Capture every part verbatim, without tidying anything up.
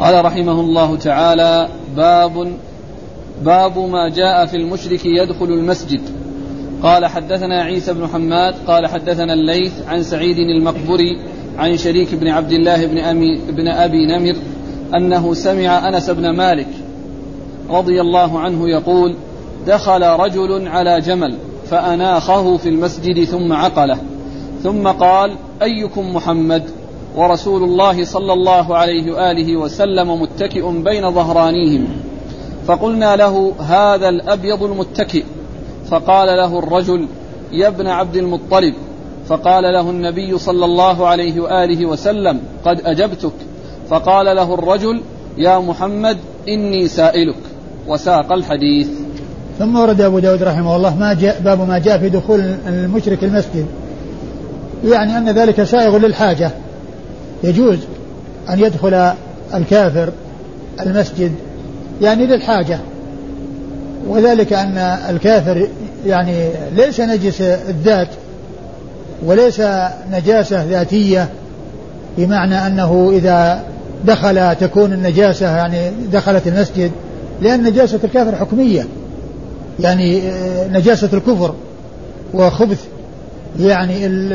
قال رحمه الله تعالى: باب باب ما جاء في المشرك يدخل المسجد. قال حدثنا عيسى بن حماد قال حدثنا الليث عن سعيد المقبري عن شريك بن عبد الله بن, أمي بن أبي نمر أنه سمع أنس بن مالك رضي الله عنه يقول: دخل رجل على جمل فأناخه في المسجد ثم عقله، ثم قال: أيكم محمد؟ ورسول الله صلى الله عليه وآله وسلم متكئ بين ظهرانيهم، فقلنا له: هذا الأبيض المتكئ. فقال له الرجل: يا ابن عبد المطلب. فقال له النبي صلى الله عليه وآله وسلم: قد أجبتك. فقال له الرجل: يا محمد إني سائلك. وساق الحديث. ثم ورد أبو داود رحمه الله ما جاء باب ما جاء في دخول المشرك المسجد، يعني أن ذلك سائغ للحاجة، يجوز أن يدخل الكافر المسجد يعني للحاجة، وذلك أن الكافر يعني ليس نجس الذات وليس نجاسة ذاتية، بمعنى أنه إذا دخل تكون النجاسة يعني دخلت المسجد، لأن نجاسة الكافر حكمية، يعني نجاسة الكفر وخبث يعني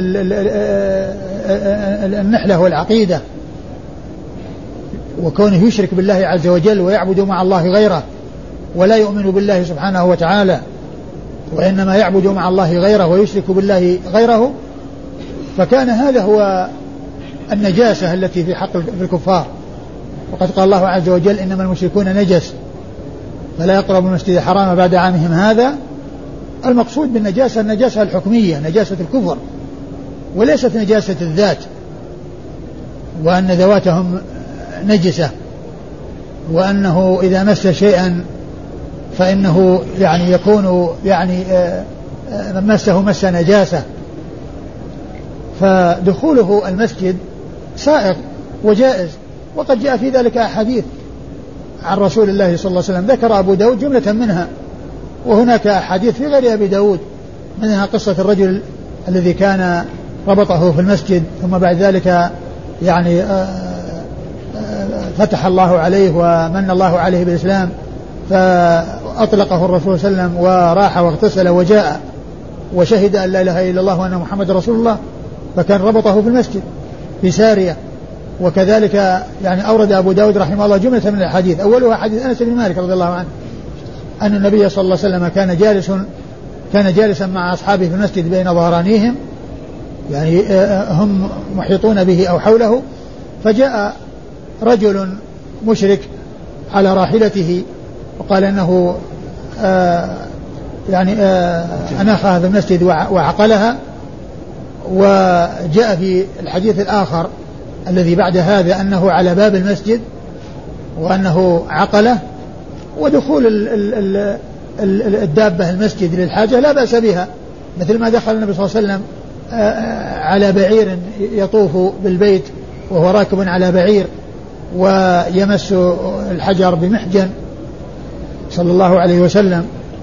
النحلة والعقيدة، وكونه يشرك بالله عز وجل ويعبد مع الله غيره ولا يؤمن بالله سبحانه وتعالى، وإنما يعبد مع الله غيره ويشرك بالله غيره، فكان هذا هو النجاسة التي في حق الكفار. وقد قال الله عز وجل: إنما المشركون نجس فلا يقربوا المسجد الحرام بعد عامهم هذا. المقصود بالنجاسة النجاسة الحكمية، نجاسة الكفر، وليست نجاسة الذات، وأن ذواتهم نجسة، وأنه إذا مس شيئا فإنه يعني يكون يعني من مسه مس نجاسة. فدخوله المسجد سائغ وجائز، وقد جاء في ذلك أحاديث عن رسول الله صلى الله عليه وسلم، ذكر أبو داود جملة منها، وهناك أحاديث في غير أبي داود، منها قصة الرجل الذي كان ربطه في المسجد ثم بعد ذلك يعني فتح الله عليه ومن الله عليه بالإسلام، فأطلقه الرسول صلى الله عليه وسلم وراح واغتسل وجاء وشهد أن لا إله إلا الله وأن محمد رسول الله، فكان ربطه في المسجد في سارية. وكذلك يعني أورد أبو داود رحمه الله جملة من الحديث، أولها حديث أنس بن مالك رضي الله عنه أن النبي صلى الله عليه وسلم كان جالس كان جالسا مع أصحابه في المسجد بين ظهرانيهم، يعني هم محيطون به أو حوله، فجاء رجل مشرك على راحلته وقال أنه آه يعني آه أناخها في المسجد وعقلها. وجاء في الحديث الآخر الذي بعد هذا أنه على باب المسجد وأنه عقله. ودخول ال ال ال الدابة المسجد للحاجة لا بأس بها، مثل ما دخل النبي صلى الله عليه وسلم على بعير يطوف بالبيت وهو راكب على بعير ويمس الحجر بمحجن صلى الله عليه وسلم.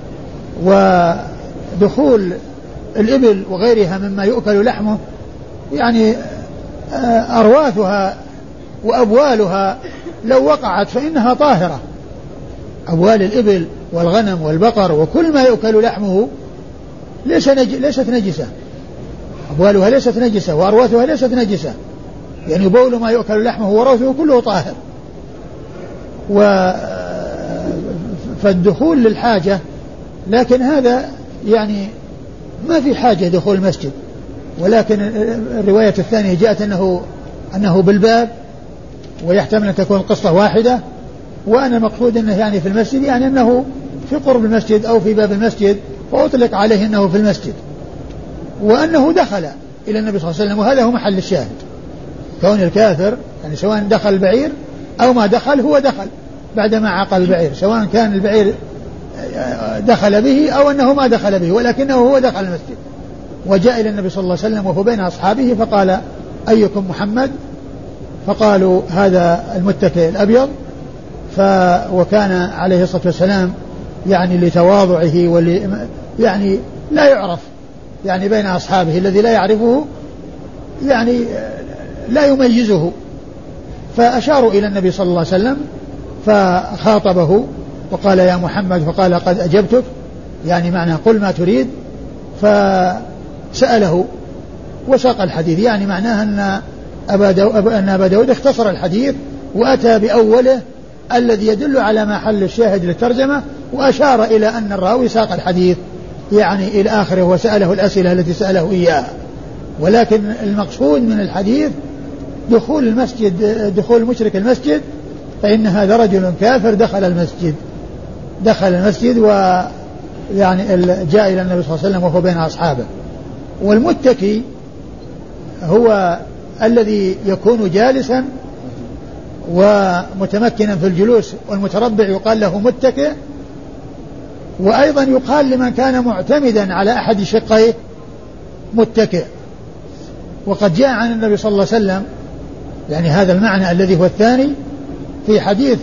ودخول الإبل وغيرها مما يؤكل لحمه يعني أرواثها وأبوالها لو وقعت فإنها طاهرة، أبوال الإبل والغنم والبقر وكل ما يؤكل لحمه ليس نج... ليست نجسة، أبوالها ليست نجسة وأرواثها ليست نجسة، يعني بول ما يؤكل لحمه وروثه كله طاهر. و... فالدخول للحاجة، لكن هذا يعني ما في حاجة دخول المسجد، ولكن الرواية الثانية جاءت أنه أنه بالباب، ويحتمل أن تكون القصة واحدة، وأنا المقصود أنه يعني في المسجد، يعني أنه في قرب المسجد أو في باب المسجد، فأطلق عليه أنه في المسجد، وأنه دخل إلى النبي صلى الله عليه وسلم، وهذا هو محل الشاهد، كون الكافر يعني سواء دخل البعير أو ما دخل هو دخل بعدما عقل البعير، سواء كان البعير دخل به أو أنه ما دخل به، ولكنه هو دخل المسجد. وجاء إلى النبي صلى الله عليه وسلم وهو بين أصحابه فقال: أيكم محمد؟ فقالوا: هذا المتكئ الأبيض. ف وكان عليه الصلاة والسلام يعني لتواضعه ول يعني لا يعرف يعني بين أصحابه، الذي لا يعرفه يعني لا يميزه، فأشاروا إلى النبي صلى الله عليه وسلم فخاطبه وقال يا محمد، فقال قد أجبتك، يعني معنى قل ما تريد. فسأله وساق الحديث، يعني معناه أن أبا, دو أن أبا داود اختصر الحديث وأتى بأوله الذي يدل على محل الشاهد للترجمة، وأشار إلى أن الراوي ساق الحديث يعني إلى آخره وسأله الأسئلة التي سأله إياها. ولكن المقصود من الحديث دخول المسجد، دخول المشرك المسجد، فإن هذا رجل كافر دخل المسجد دخل المسجد ويعني جاء إلى النبي صلى الله عليه وسلم وهو بين أصحابه. والمتكي هو الذي يكون جالسا ومتمكنا في الجلوس، والمتربع يقال له متكئ. وأيضا يقال لمن كان معتمدا على أحد شقيه متكئ. وقد جاء عن النبي صلى الله عليه وسلم يعني هذا المعنى الذي هو الثاني في حديث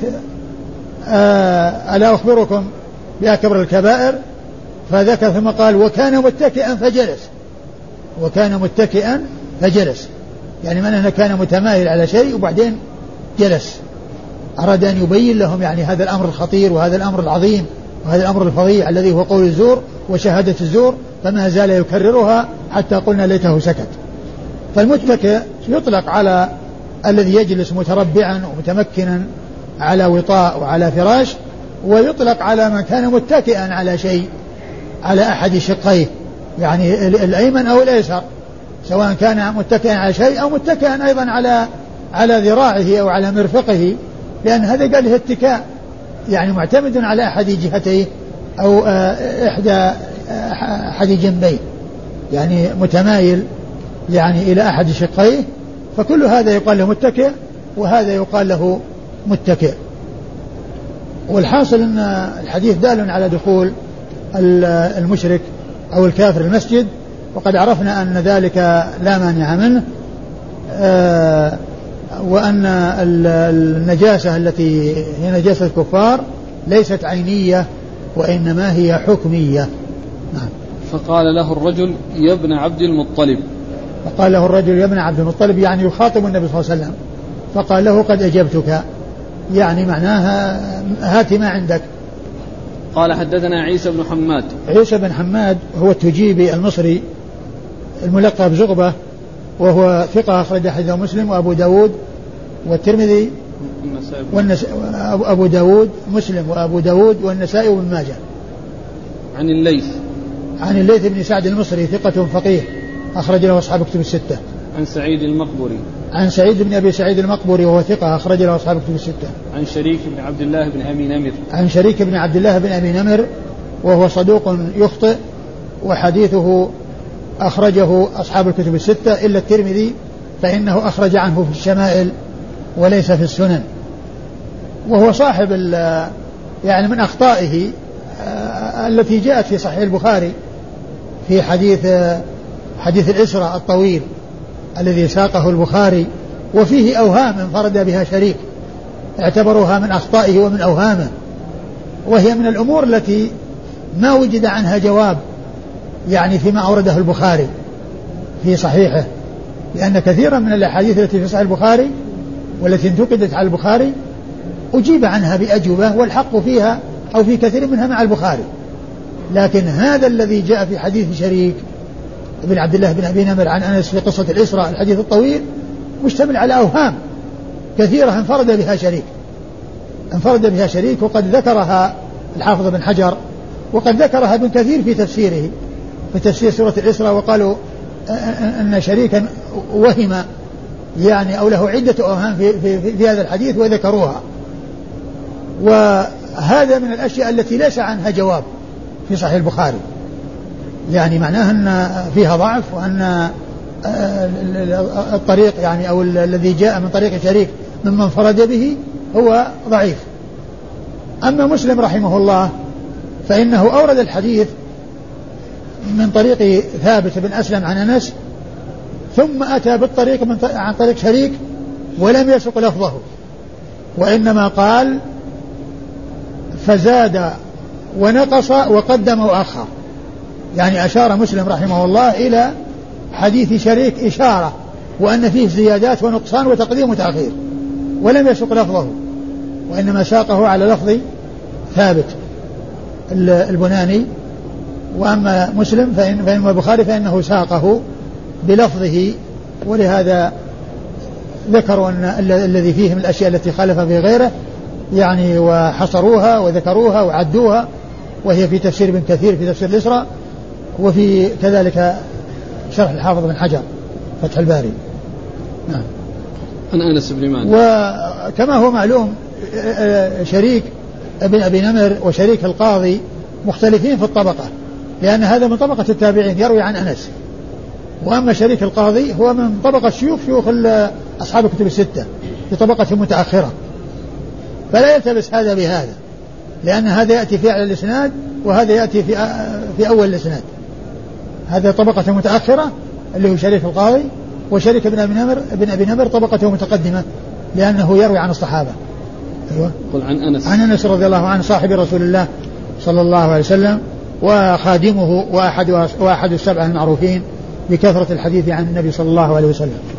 آه ألا أخبركم بأكبر الكبائر، فذكر ثم قال وكان متكئا فجلس وكان متكئا فجلس يعني من أنه كان متمايل على شيء وبعدين جلس. أراد أن يبين لهم يعني هذا الأمر الخطير وهذا الأمر العظيم وهذا الأمر الفظيع الذي هو قول الزور وشهادة الزور، فما زال يكررها حتى قلنا ليته سكت. فالمتكئ يطلق على الذي يجلس متربعا ومتمكنا على وطاء وعلى فراش، ويطلق على من كان متكئا على شيء على أحد شقيه يعني الأيمن أو الأيسر، سواء كان متكئا على شيء أو متكئا أيضا على على ذراعه أو على مرفقه، لأن هذا قال له اتكاء يعني معتمد على أحد جهتيه أو إحدى أحد جنبيه يعني متمايل يعني إلى أحد شقيه، فكل هذا يقال له متكئ وهذا يقال له متكئ. والحاصل أن الحديث دال على دخول المشرك أو الكافر المسجد، وقد عرفنا أن ذلك لا مانع منه، آه وأن النجاسة التي هي نجاسة الكفار ليست عينية وإنما هي حكمية. نعم. فقال له الرجل يا ابن عبد المطلب فقال له الرجل يا ابن عبد المطلب يعني يخاطب النبي صلى الله عليه وسلم، فقال له قد أجبتك يعني معناها هات ما عندك. قال حدثنا عيسى بن حماد. عيسى بن حماد هو التجيبي المصري الملقب زغبة، وهو ثقة أخرج حديثه مسلم وأبو داود والترمذي والنسائي أبو داود مسلم وأبو داود والنسائي وابن ماجه. عن الليث عن الليث بن سعد المصري ثقة فقيه أخرج له أصحاب كتب الستة. عن سعيد المقبري. عن سعيد بن أبي سعيد المقبري وهو ثقة أخرج له أصحاب كتب الستة. عن شريك بن عبد الله بن أبي نمر. عن شريك بن عبد الله بن أبي نمر وهو صدوق يخطئ وحديثه أخرجه أصحاب الكتب الستة إلا الترمذي فإنه أخرج عنه في الشمائل وليس في السنن. وهو صاحب يعني من أخطائه التي جاءت في صحيح البخاري في حديث حديث الإسراء الطويل الذي ساقه البخاري، وفيه أوهام انفرد بها شريك اعتبروها من أخطائه ومن أوهامه، وهي من الأمور التي ما وجد عنها جواب يعني فيما أورده البخاري في صحيحه، لأن كثيرا من الأحاديث التي في صحيح البخاري والتي انتقدت على البخاري أجيب عنها بأجوبة والحق فيها أو في كثير منها مع البخاري، لكن هذا الذي جاء في حديث شريك ابن عبد الله بن أبي نمر عن أنس في قصة الإسراء الحديث الطويل مشتمل على أوهام كثيرة انفرد بها شريك انفرد بها شريك وقد ذكرها الحافظ بن حجر وقد ذكرها ابن كثير في تفسيره في تفسير سورة الإسراء، وقالوا أن شريكا وهم يعني أو له عدة أوهام في, في, في, في هذا الحديث وذكروها، وهذا من الأشياء التي ليس عنها جواب في صحيح البخاري، يعني معناها أن فيها ضعف وأن الطريق يعني أو الذي جاء من طريق شريك ممن انفرد به هو ضعيف. أما مسلم رحمه الله فإنه أورد الحديث من طريق ثابت بن أسلم عن أنس ثم أتى بالطريق من عن طريق شريك ولم يسق لفظه، وإنما قال فزاد ونقص وقدم وأخر، يعني أشار مسلم رحمه الله إلى حديث شريك إشارة وأن فيه زيادات ونقصان وتقديم وتأخير، ولم يسق لفظه، وإنما ساقه على لفظ ثابت البناني. وأما مسلم فإن فإن البخاري فإنه ساقه بلفظه، ولهذا ذكروا أن الذي فيه من الأشياء التي خالف في غيره يعني وحصروها وذكروها وعدوها، وهي في تفسير ابن كثير في تفسير الإسراء، وفي كذلك شرح الحافظ بن حجر فتح الباري. نعم. عن أنس بن مالك. وكما هو معلوم شريك ابن أبي نمر وشريك القاضي مختلفين في الطبقة، لأن هذا من طبقة التابعين يروي عن أنس، وأما شريك القاضي هو من طبقة شيوخ شيوخ أصحاب الكتب الستة في طبقة متأخرة، فلا يلتبس هذا بهذا، لأن هذا يأتي في أعلى الإسناد وهذا يأتي في في أول الإسناد. هذا طبقة متأخرة اللي هو شريك القاضي، وشريك ابن أبي نمر ابن أبي نمر طبقته متقدمة لأنه يروي عن الصحابة. أيوة. قل عن أنس. عن أنس رضي الله عنه صاحب رسول الله صلى الله عليه وسلم وخادمه وأحد وأحد السبعة المعروفين بكثرة الحديث عن النبي صلى الله عليه وسلم.